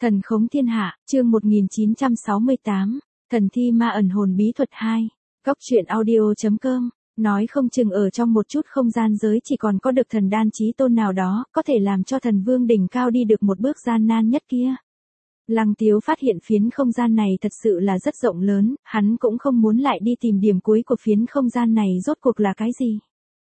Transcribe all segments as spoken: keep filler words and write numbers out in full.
Thần khống thiên hạ, chương một nghìn chín trăm sáu mươi tám, thần thi ma ẩn hồn bí thuật hai, góc truyện audio.com, nói không chừng ở trong một chút không gian giới chỉ còn có được thần đan chí tôn nào đó, có thể làm cho thần vương đỉnh cao đi được một bước gian nan nhất kia. Lăng Tiếu phát hiện phiến không gian này thật sự là rất rộng lớn, hắn cũng không muốn lại đi tìm điểm cuối của phiến không gian này rốt cuộc là cái gì.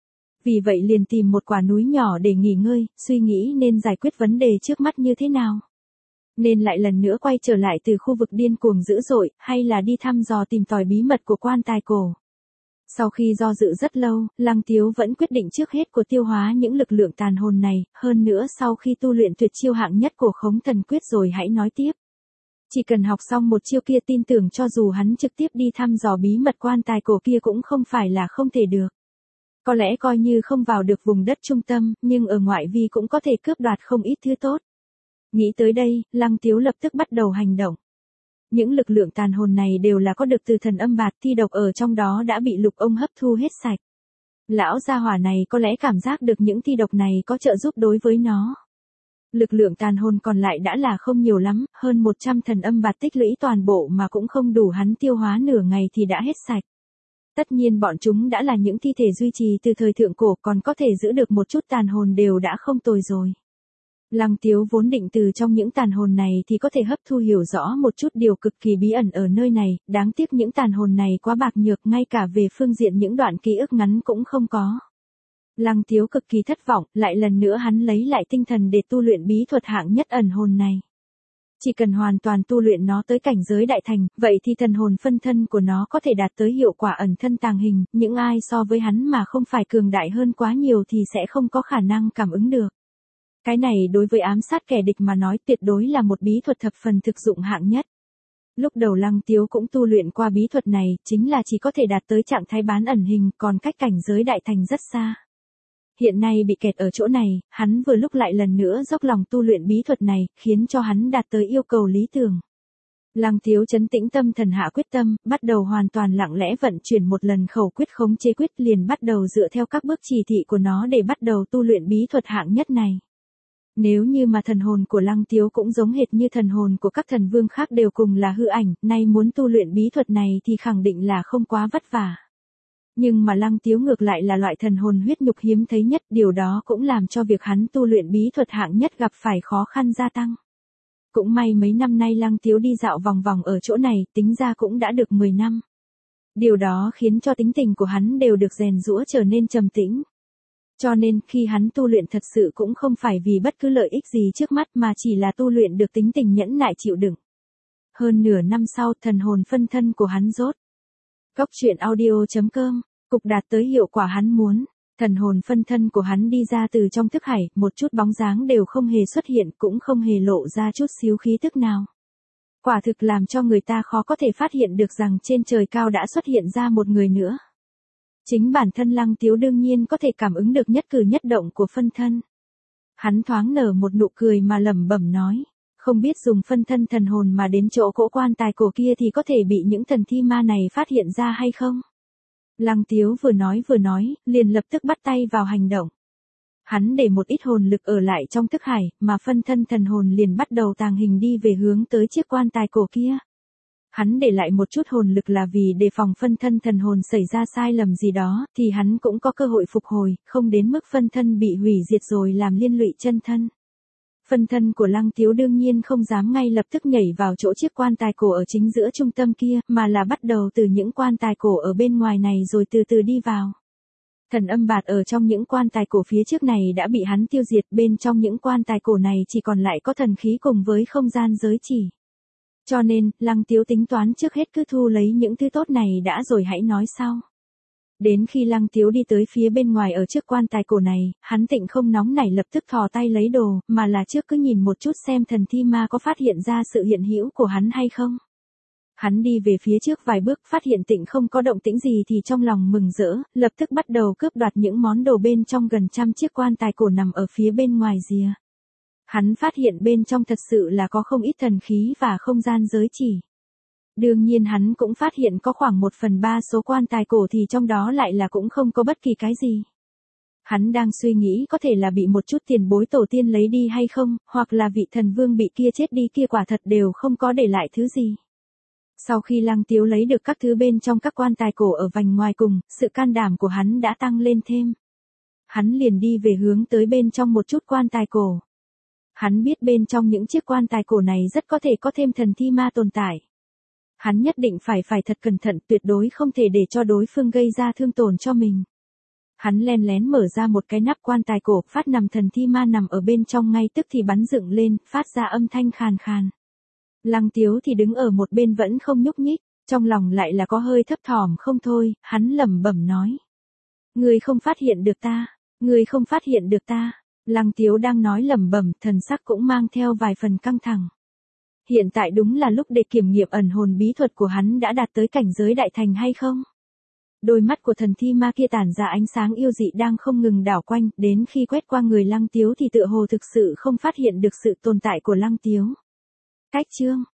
Vì vậy liền tìm một quả núi nhỏ để nghỉ ngơi, suy nghĩ nên giải quyết vấn đề trước mắt như thế nào. Nên lại lần nữa quay trở lại từ khu vực điên cuồng dữ dội, hay là đi thăm dò tìm tòi bí mật của quan tài cổ. Sau khi do dự rất lâu, Lăng Tiếu vẫn quyết định trước hết của tiêu hóa những lực lượng tàn hồn này, hơn nữa sau khi tu luyện tuyệt chiêu hạng nhất của khống thần quyết rồi hãy nói tiếp. Chỉ cần học xong một chiêu kia tin tưởng cho dù hắn trực tiếp đi thăm dò bí mật quan tài cổ kia cũng không phải là không thể được. Có lẽ coi như không vào được vùng đất trung tâm, nhưng ở ngoại vi cũng có thể cướp đoạt không ít thứ tốt. Nghĩ tới đây, Lăng Tiếu lập tức bắt đầu hành động. Những lực lượng tàn hồn này đều là có được từ thần âm bạt, thi độc ở trong đó đã bị lục ông hấp thu hết sạch. Lão gia hỏa này có lẽ cảm giác được những thi độc này có trợ giúp đối với nó. Lực lượng tàn hồn còn lại đã là không nhiều lắm, hơn một trăm thần âm bạt tích lũy toàn bộ mà cũng không đủ hắn tiêu hóa nửa ngày thì đã hết sạch. Tất nhiên bọn chúng đã là những thi thể duy trì từ thời thượng cổ, còn có thể giữ được một chút tàn hồn đều đã không tồi rồi. Lăng Tiếu vốn định từ trong những tàn hồn này thì có thể hấp thu hiểu rõ một chút điều cực kỳ bí ẩn ở nơi này, đáng tiếc những tàn hồn này quá bạc nhược, ngay cả về phương diện những đoạn ký ức ngắn cũng không có. Lăng Tiếu cực kỳ thất vọng, lại lần nữa hắn lấy lại tinh thần để tu luyện bí thuật hạng nhất ẩn hồn này. Chỉ cần hoàn toàn tu luyện nó tới cảnh giới đại thành, vậy thì thần hồn phân thân của nó có thể đạt tới hiệu quả ẩn thân tàng hình, những ai so với hắn mà không phải cường đại hơn quá nhiều thì sẽ không có khả năng cảm ứng được. Cái này đối với ám sát kẻ địch mà nói tuyệt đối là một bí thuật thập phần thực dụng hạng nhất. Lúc đầu Lăng Tiếu cũng tu luyện qua bí thuật này, chính là chỉ có thể đạt tới trạng thái bán ẩn hình, còn cách cảnh giới đại thành rất xa. Hiện nay bị kẹt ở chỗ này, hắn vừa lúc lại lần nữa dốc lòng tu luyện bí thuật này, khiến cho hắn đạt tới yêu cầu lý tưởng. Lăng Tiếu trấn tĩnh tâm thần hạ quyết tâm, bắt đầu hoàn toàn lặng lẽ vận chuyển một lần khẩu quyết khống chế quyết, liền bắt đầu dựa theo các bước chỉ thị của nó để bắt đầu tu luyện bí thuật hạng nhất này. Nếu như mà thần hồn của Lăng Tiếu cũng giống hệt như thần hồn của các thần vương khác đều cùng là hư ảnh, nay muốn tu luyện bí thuật này thì khẳng định là không quá vất vả. Nhưng mà Lăng Tiếu ngược lại là loại thần hồn huyết nhục hiếm thấy nhất, điều đó cũng làm cho việc hắn tu luyện bí thuật hạng nhất gặp phải khó khăn gia tăng. Cũng may mấy năm nay Lăng Tiếu đi dạo vòng vòng ở chỗ này, tính ra cũng đã được mười năm. Điều đó khiến cho tính tình của hắn đều được rèn giũa trở nên trầm tĩnh. Cho nên, khi hắn tu luyện thật sự cũng không phải vì bất cứ lợi ích gì trước mắt mà chỉ là tu luyện được tính tình nhẫn nại chịu đựng. Hơn nửa năm sau, thần hồn phân thân của hắn rốt. Góc truyện audio.com, cục đạt tới hiệu quả hắn muốn. Thần hồn phân thân của hắn đi ra từ trong thức hải, một chút bóng dáng đều không hề xuất hiện, cũng không hề lộ ra chút xíu khí tức nào. Quả thực làm cho người ta khó có thể phát hiện được rằng trên trời cao đã xuất hiện ra một người nữa. Chính bản thân Lăng Tiếu đương nhiên có thể cảm ứng được nhất cử nhất động của phân thân. Hắn thoáng nở một nụ cười mà lẩm bẩm nói, không biết dùng phân thân thần hồn mà đến chỗ cỗ quan tài cổ kia thì có thể bị những thần thi ma này phát hiện ra hay không? Lăng Tiếu vừa nói vừa nói, liền lập tức bắt tay vào hành động. Hắn để một ít hồn lực ở lại trong thức hải, mà phân thân thần hồn liền bắt đầu tàng hình đi về hướng tới chiếc quan tài cổ kia. Hắn để lại một chút hồn lực là vì đề phòng phân thân thần hồn xảy ra sai lầm gì đó, thì hắn cũng có cơ hội phục hồi, không đến mức phân thân bị hủy diệt rồi làm liên lụy chân thân. Phân thân của Lăng Tiếu đương nhiên không dám ngay lập tức nhảy vào chỗ chiếc quan tài cổ ở chính giữa trung tâm kia, mà là bắt đầu từ những quan tài cổ ở bên ngoài này rồi từ từ đi vào. Thần âm bạt ở trong những quan tài cổ phía trước này đã bị hắn tiêu diệt, bên trong những quan tài cổ này chỉ còn lại có thần khí cùng với không gian giới chỉ. Cho nên, Lăng Tiếu tính toán trước hết cứ thu lấy những thứ tốt này đã rồi hãy nói sau. Đến khi Lăng Tiếu đi tới phía bên ngoài ở trước quan tài cổ này, hắn tịnh không nóng nảy lập tức thò tay lấy đồ, mà là trước cứ nhìn một chút xem thần thi ma có phát hiện ra sự hiện hữu của hắn hay không. Hắn đi về phía trước vài bước, phát hiện tịnh không có động tĩnh gì thì trong lòng mừng rỡ, lập tức bắt đầu cướp đoạt những món đồ bên trong gần trăm chiếc quan tài cổ nằm ở phía bên ngoài rìa. Hắn phát hiện bên trong thật sự là có không ít thần khí và không gian giới chỉ. Đương nhiên hắn cũng phát hiện có khoảng một phần ba số quan tài cổ thì trong đó lại là cũng không có bất kỳ cái gì. Hắn đang suy nghĩ có thể là bị một chút tiền bối tổ tiên lấy đi hay không, hoặc là vị thần vương bị kia chết đi kia quả thật đều không có để lại thứ gì. Sau khi Lăng Tiếu lấy được các thứ bên trong các quan tài cổ ở vành ngoài cùng, sự can đảm của hắn đã tăng lên thêm. Hắn liền đi về hướng tới bên trong một chút quan tài cổ. Hắn biết bên trong những chiếc quan tài cổ này rất có thể có thêm thần thi ma tồn tại. Hắn nhất định phải phải thật cẩn thận, tuyệt đối không thể để cho đối phương gây ra thương tổn cho mình. Hắn len lén mở ra một cái nắp quan tài cổ, phát nằm thần thi ma nằm ở bên trong ngay tức thì bắn dựng lên, phát ra âm thanh khàn khàn. Lăng Tiếu thì đứng ở một bên vẫn không nhúc nhích, trong lòng lại là có hơi thấp thỏm không thôi, hắn lẩm bẩm nói. Ngươi không phát hiện được ta, ngươi không phát hiện được ta. Lăng Tiếu đang nói lẩm bẩm, thần sắc cũng mang theo vài phần căng thẳng. Hiện tại đúng là lúc để kiểm nghiệm ẩn hồn bí thuật của hắn đã đạt tới cảnh giới đại thành hay không? Đôi mắt của thần thi ma kia tản ra ánh sáng yêu dị đang không ngừng đảo quanh, đến khi quét qua người Lăng Tiếu thì tựa hồ thực sự không phát hiện được sự tồn tại của Lăng Tiếu. Cách chương